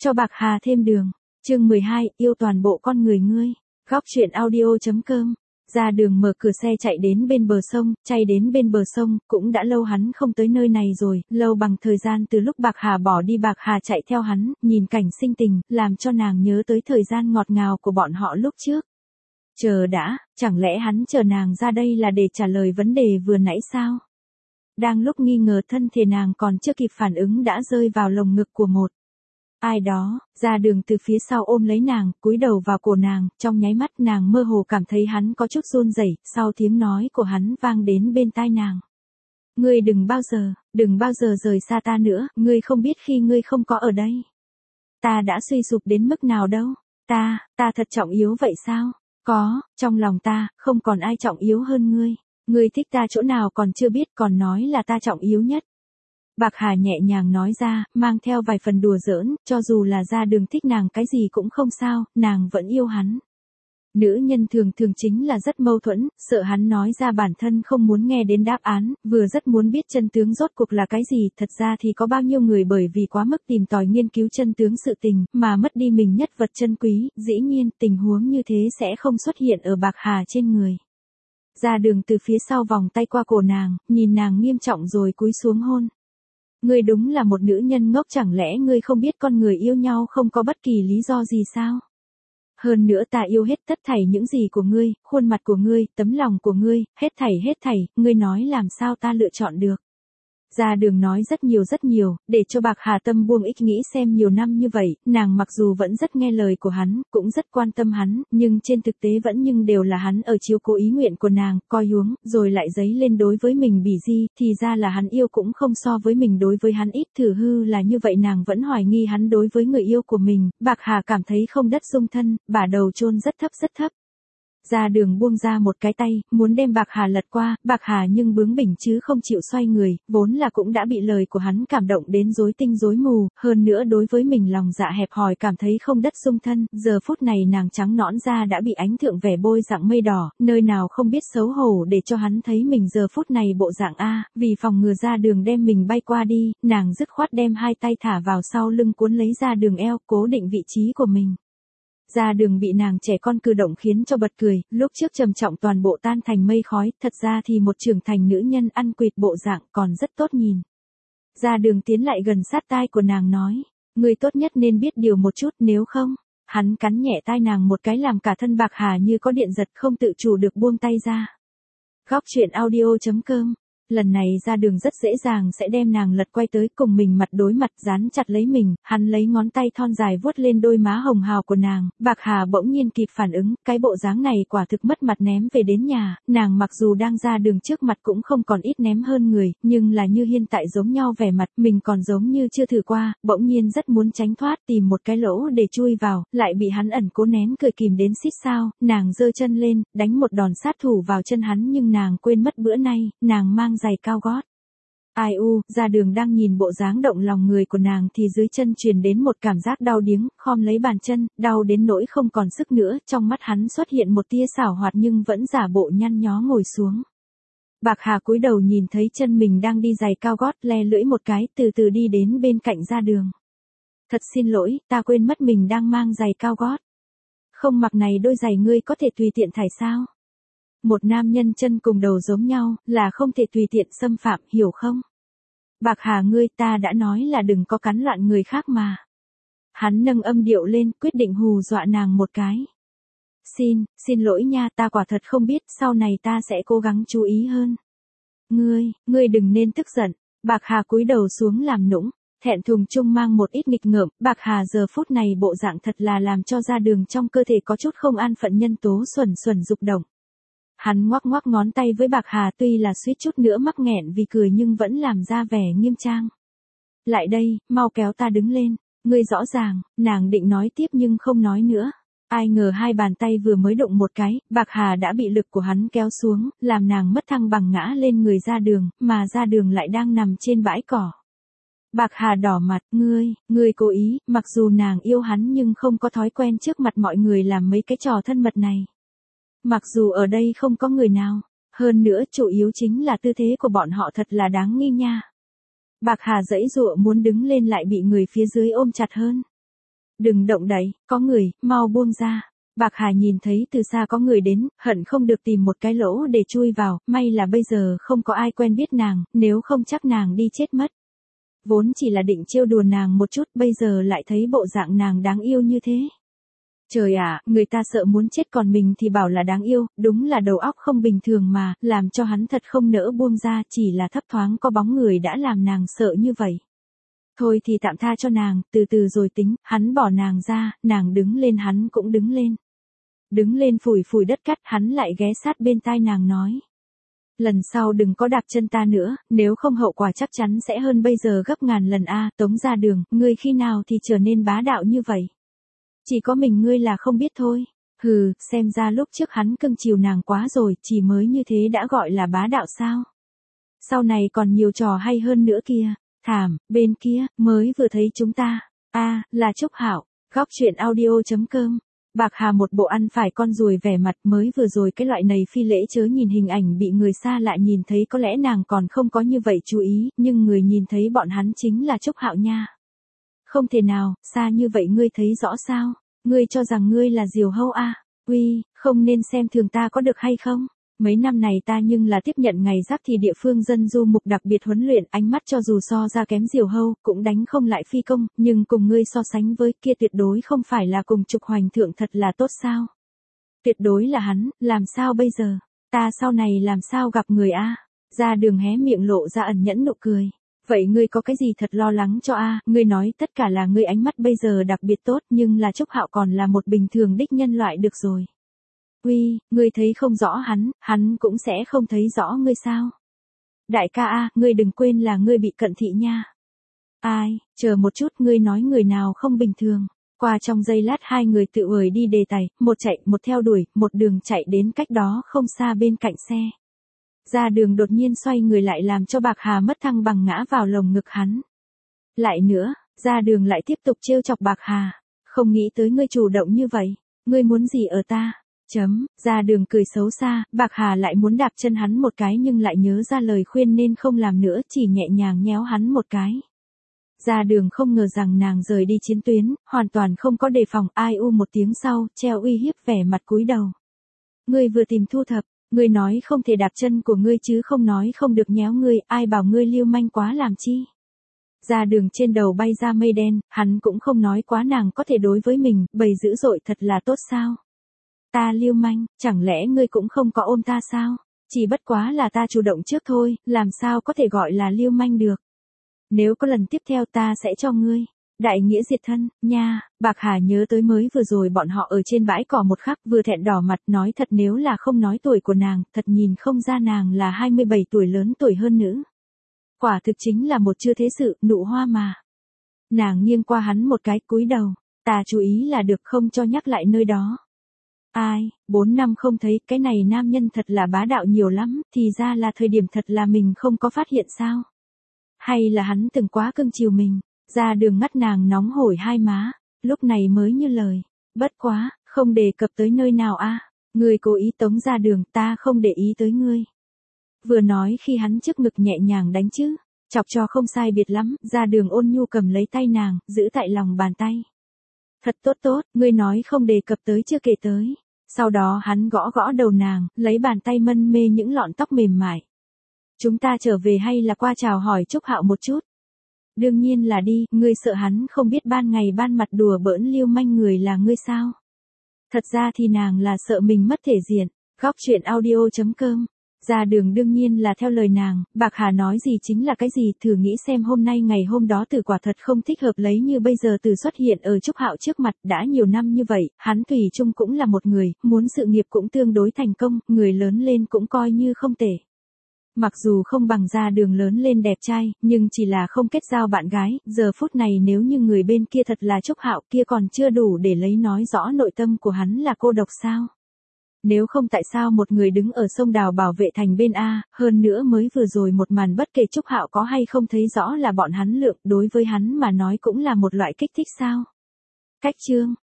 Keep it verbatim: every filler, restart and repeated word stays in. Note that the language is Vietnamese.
cho Bạc Hà thêm đường. Chương mười hai, yêu toàn bộ con người ngươi. Góc truyện audio.com. Ra đường mở cửa xe chạy đến bên bờ sông, chạy đến bên bờ sông, cũng đã lâu hắn không tới nơi này rồi, lâu bằng thời gian từ lúc Bạc Hà bỏ đi. Bạc Hà chạy theo hắn, nhìn cảnh sinh tình, làm cho nàng nhớ tới thời gian ngọt ngào của bọn họ lúc trước. Chờ đã, chẳng lẽ hắn chờ nàng ra đây là để trả lời vấn đề vừa nãy sao? Đang lúc nghi ngờ, thân thể nàng còn chưa kịp phản ứng đã rơi vào lồng ngực của một ai đó. Ra đường từ phía sau ôm lấy nàng, cúi đầu vào cổ nàng, trong nháy mắt nàng mơ hồ cảm thấy hắn có chút run rẩy, sau tiếng nói của hắn vang đến bên tai nàng. Ngươi đừng bao giờ, đừng bao giờ rời xa ta nữa, ngươi không biết khi ngươi không có ở đây, ta đã suy sụp đến mức nào đâu. Ta, ta thật trọng yếu vậy sao? Có, trong lòng ta, không còn ai trọng yếu hơn ngươi. Ngươi thích ta chỗ nào còn chưa biết, còn nói là ta trọng yếu nhất. Bạc Hà nhẹ nhàng nói ra, mang theo vài phần đùa giỡn, cho dù là Ra Đường thích nàng cái gì cũng không sao, nàng vẫn yêu hắn. Nữ nhân thường thường chính là rất mâu thuẫn, sợ hắn nói ra bản thân không muốn nghe đến đáp án, vừa rất muốn biết chân tướng rốt cuộc là cái gì. Thật ra thì có bao nhiêu người bởi vì quá mức tìm tòi nghiên cứu chân tướng sự tình, mà mất đi mình nhất vật chân quý. Dĩ nhiên, tình huống như thế sẽ không xuất hiện ở Bạc Hà trên người. Ra Đường từ phía sau vòng tay qua cổ nàng, nhìn nàng nghiêm trọng rồi cúi xuống hôn. Ngươi đúng là một nữ nhân ngốc, chẳng lẽ ngươi không biết con người yêu nhau không có bất kỳ lý do gì sao? Hơn nữa ta yêu hết tất thảy những gì của ngươi, khuôn mặt của ngươi, tấm lòng của ngươi, hết thảy hết thảy, ngươi nói làm sao ta lựa chọn được. Ra Đường nói rất nhiều rất nhiều, để cho Bạc Hà tâm buông ích nghĩ xem nhiều năm như vậy, nàng mặc dù vẫn rất nghe lời của hắn, cũng rất quan tâm hắn, nhưng trên thực tế vẫn nhưng đều là hắn ở chiếu cố ý nguyện của nàng, coi huống, rồi lại dấy lên đối với mình bỉ di, thì ra là hắn yêu cũng không so với mình đối với hắn ít. Thử hư là như vậy, nàng vẫn hoài nghi hắn đối với người yêu của mình. Bạc Hà cảm thấy không đất dung thân, bả đầu chôn rất thấp rất thấp. Ra Đường buông ra một cái tay, muốn đem Bạc Hà lật qua, Bạc Hà nhưng bướng bỉnh chứ không chịu xoay người, vốn là cũng đã bị lời của hắn cảm động đến rối tinh rối mù, hơn nữa đối với mình lòng dạ hẹp hòi cảm thấy không đất dung thân. Giờ phút này nàng trắng nõn da đã bị ánh thượng vẻ bôi dạng mây đỏ, nơi nào không biết xấu hổ để cho hắn thấy mình giờ phút này bộ dạng a. Vì phòng ngừa Ra Đường đem mình bay qua đi, nàng dứt khoát đem hai tay thả vào sau lưng cuốn lấy Ra Đường eo, cố định vị trí của mình. Ra Đường bị nàng trẻ con cử động khiến cho bật cười, lúc trước trầm trọng toàn bộ tan thành mây khói, thật ra thì một trưởng thành nữ nhân ăn quỵt bộ dạng còn rất tốt nhìn. Ra Đường tiến lại gần sát tai của nàng nói, ngươi tốt nhất nên biết điều một chút, nếu không. Hắn cắn nhẹ tai nàng một cái làm cả thân Bạc Hà như có điện giật, không tự chủ được buông tay ra. Góc truyện audio.com. Lần này Ra Đường rất dễ dàng sẽ đem nàng lật quay tới cùng mình mặt đối mặt, dán chặt lấy mình, hắn lấy ngón tay thon dài vuốt lên đôi má hồng hào của nàng. Bạc Hà bỗng nhiên kịp phản ứng, cái bộ dáng này quả thực mất mặt ném về đến nhà, nàng mặc dù đang Ra Đường trước mặt cũng không còn ít ném hơn người, nhưng là như hiện tại giống nhau vẻ mặt, mình còn giống như chưa thử qua, bỗng nhiên rất muốn tránh thoát, tìm một cái lỗ để chui vào, lại bị hắn ẩn cố nén cười kìm đến xít sao. Nàng giơ chân lên, đánh một đòn sát thủ vào chân hắn, nhưng nàng quên mất bữa nay, nàng mang giày cao gót. Ai u, Ra Đường đang nhìn bộ dáng động lòng người của nàng thì dưới chân truyền đến một cảm giác đau điếng, khom lấy bàn chân, đau đến nỗi không còn sức nữa, trong mắt hắn xuất hiện một tia xảo hoạt nhưng vẫn giả bộ nhăn nhó ngồi xuống. Bạc Hà cúi đầu nhìn thấy chân mình đang đi giày cao gót, le lưỡi một cái, từ từ đi đến bên cạnh Ra Đường. Thật xin lỗi, ta quên mất mình đang mang giày cao gót. Không mặc này đôi giày ngươi có thể tùy tiện thải sao? Một nam nhân chân cùng đầu giống nhau, là không thể tùy tiện xâm phạm, hiểu không? Bạc Hà ngươi, ta đã nói là đừng có cắn loạn người khác mà. Hắn nâng âm điệu lên, quyết định hù dọa nàng một cái. Xin, xin lỗi nha, ta quả thật không biết, sau này ta sẽ cố gắng chú ý hơn. Ngươi, ngươi đừng nên tức giận. Bạc Hà cúi đầu xuống làm nũng, thẹn thùng chung mang một ít nghịch ngợm. Bạc Hà giờ phút này bộ dạng thật là làm cho Ra Đường trong cơ thể có chút không an phận nhân tố xuẩn xuẩn dục động. Hắn ngoắc ngoắc ngón tay với Bạc Hà, tuy là suýt chút nữa mắc nghẹn vì cười nhưng vẫn làm ra vẻ nghiêm trang. Lại đây, mau kéo ta đứng lên, ngươi rõ ràng. Nàng định nói tiếp nhưng không nói nữa. Ai ngờ hai bàn tay vừa mới đụng một cái, Bạc Hà đã bị lực của hắn kéo xuống, làm nàng mất thăng bằng ngã lên người Ra Đường, mà Ra Đường lại đang nằm trên bãi cỏ. Bạc Hà đỏ mặt, ngươi, ngươi cố ý. Mặc dù nàng yêu hắn nhưng không có thói quen trước mặt mọi người làm mấy cái trò thân mật này. Mặc dù ở đây không có người nào, hơn nữa chủ yếu chính là tư thế của bọn họ thật là đáng nghi nha. Bạc Hà giãy giụa muốn đứng lên lại bị người phía dưới ôm chặt hơn. Đừng động đậy, có người, mau buông ra. Bạc Hà nhìn thấy từ xa có người đến, hận không được tìm một cái lỗ để chui vào, may là bây giờ không có ai quen biết nàng, nếu không chắc nàng đi chết mất. Vốn chỉ là định trêu đùa nàng một chút, bây giờ lại thấy bộ dạng nàng đáng yêu như thế. Trời ạ, người ta sợ muốn chết còn mình thì bảo là đáng yêu, đúng là đầu óc không bình thường mà, làm cho hắn thật không nỡ buông ra, chỉ là thấp thoáng có bóng người đã làm nàng sợ như vậy. Thôi thì tạm tha cho nàng, từ từ rồi tính, hắn bỏ nàng ra, nàng đứng lên hắn cũng đứng lên. Đứng lên phủi phủi đất cát, hắn lại ghé sát bên tai nàng nói. Lần sau đừng có đạp chân ta nữa, nếu không hậu quả chắc chắn sẽ hơn bây giờ gấp ngàn lần a. Tống Gia Đường, ngươi khi nào thì trở nên bá đạo như vậy? Chỉ có mình ngươi là không biết thôi. Hừ, xem ra lúc trước hắn cưng chiều nàng quá rồi, chỉ mới như thế đã gọi là bá đạo sao? Sau này còn nhiều trò hay hơn nữa kia. Thảm, bên kia, mới vừa thấy chúng ta. A, là Trúc Hạo. Góc truyện audio chấm com. Bạc Hà một bộ ăn phải con ruồi vẻ mặt, mới vừa rồi cái loại này phi lễ chớ nhìn hình ảnh bị người xa lạ nhìn thấy, có lẽ nàng còn không có như vậy chú ý, nhưng người nhìn thấy bọn hắn chính là Trúc Hạo nha. Không thể nào, xa như vậy ngươi thấy rõ sao? Ngươi cho rằng ngươi là diều hâu à? Uy, không nên xem thường ta có được hay không? Mấy năm này ta nhưng là tiếp nhận ngày giáp thì địa phương dân du mục đặc biệt huấn luyện, ánh mắt cho dù so ra kém diều hâu, cũng đánh không lại phi công, nhưng cùng ngươi so sánh với kia tuyệt đối không phải là cùng Trục Hoành thượng thật là tốt sao? Tuyệt đối là hắn, làm sao bây giờ? Ta sau này làm sao gặp người a? Ra Đường hé miệng lộ ra ẩn nhẫn nụ cười. Vậy ngươi có cái gì thật lo lắng cho a? Ngươi nói tất cả là ngươi ánh mắt bây giờ đặc biệt tốt, nhưng là Trúc Hạo còn là một bình thường đích nhân loại được rồi. Uy, ngươi thấy không rõ hắn, hắn cũng sẽ không thấy rõ ngươi sao? Đại ca a, ngươi đừng quên là ngươi bị cận thị nha. Ai, chờ một chút, ngươi nói người nào không bình thường. Qua trong giây lát hai người tự ời đi đề tài, một chạy, một theo đuổi, một đường chạy đến cách đó không xa bên cạnh xe. Ra Đường đột nhiên xoay người lại làm cho Bạc Hà mất thăng bằng ngã vào lồng ngực hắn. Lại nữa, Ra Đường lại tiếp tục trêu chọc Bạc Hà. Không nghĩ tới ngươi chủ động như vậy, ngươi muốn gì ở ta? Chấm, Ra Đường cười xấu xa, Bạc Hà lại muốn đạp chân hắn một cái nhưng lại nhớ ra lời khuyên nên không làm nữa, chỉ nhẹ nhàng nhéo hắn một cái. Ra Đường không ngờ rằng nàng rời đi chiến tuyến, hoàn toàn không có đề phòng, ai u một tiếng sau, treo uy hiếp vẻ mặt cúi đầu. Ngươi vừa tìm thu thập, ngươi nói không thể đạp chân của ngươi chứ không nói không được nhéo ngươi, ai bảo ngươi lưu manh quá làm chi. Ra Đường trên đầu bay ra mây đen, hắn cũng không nói quá nàng có thể đối với mình, bầy dữ dội thật là tốt sao. Ta lưu manh, chẳng lẽ ngươi cũng không có ôm ta sao? Chỉ bất quá là ta chủ động trước thôi, làm sao có thể gọi là lưu manh được. Nếu có lần tiếp theo ta sẽ cho ngươi. Đại nghĩa diệt thân, nha. Bạc Hà nhớ tới mới vừa rồi bọn họ ở trên bãi cỏ một khắc, vừa thẹn đỏ mặt nói thật, nếu là không nói tuổi của nàng, thật nhìn không ra nàng là hai mươi bảy tuổi, lớn tuổi hơn nữ. Quả thực chính là một chưa thế sự, nụ hoa mà. Nàng nghiêng qua hắn một cái, cúi đầu. Ta chú ý là được, không cho nhắc lại nơi đó. Ai, bốn năm không thấy, cái này nam nhân thật là bá đạo nhiều lắm, thì ra là thời điểm thật là mình không có phát hiện sao? Hay là hắn từng quá cưng chiều mình? Ra Đường ngắt nàng nóng hổi hai má, lúc này mới như lời. Bất quá, không đề cập tới nơi nào a? Ngươi cố ý tống Ra Đường, ta không để ý tới ngươi. Vừa nói khi hắn trước ngực nhẹ nhàng đánh chứ, chọc cho không sai biệt lắm, Ra Đường ôn nhu cầm lấy tay nàng, giữ tại lòng bàn tay. Thật tốt tốt, ngươi nói không đề cập tới chưa kể tới. Sau đó hắn gõ gõ đầu nàng, lấy bàn tay mân mê những lọn tóc mềm mại. Chúng ta trở về hay là qua chào hỏi Trúc Hạo một chút? Đương nhiên là đi, ngươi sợ hắn không biết ban ngày ban mặt đùa bỡn lưu manh người là ngươi sao? Thật ra thì nàng là sợ mình mất thể diện. Góc truyện audio chấm com. Ra Đường đương nhiên là theo lời nàng, Bạc Hà nói gì chính là cái gì, thử nghĩ xem hôm nay ngày hôm đó Từ quả thật không thích hợp lấy như bây giờ Từ xuất hiện ở Trúc Hạo trước mặt, đã nhiều năm như vậy, hắn thủy chung cũng là một người, muốn sự nghiệp cũng tương đối thành công, người lớn lên cũng coi như không tệ. Mặc dù không bằng Ra Đường lớn lên đẹp trai, nhưng chỉ là không kết giao bạn gái, giờ phút này nếu như người bên kia thật là Trúc Hạo kia còn chưa đủ để lấy nói rõ nội tâm của hắn là cô độc sao? Nếu không tại sao một người đứng ở sông Đào bảo vệ thành bên A, hơn nữa mới vừa rồi một màn bất kể Trúc Hạo có hay không thấy rõ là bọn hắn lượng, đối với hắn mà nói cũng là một loại kích thích sao? Cách chương